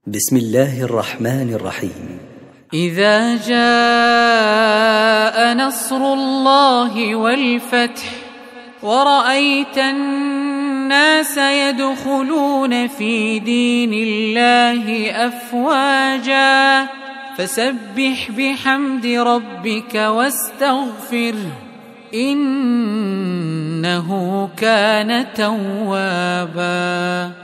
بسم الله الرحمن الرحيم. إذا جاء نصر الله والفتح ورأيت الناس يدخلون في دين الله أفواجا فسبح بحمد ربك واستغفره إنه كان توابا.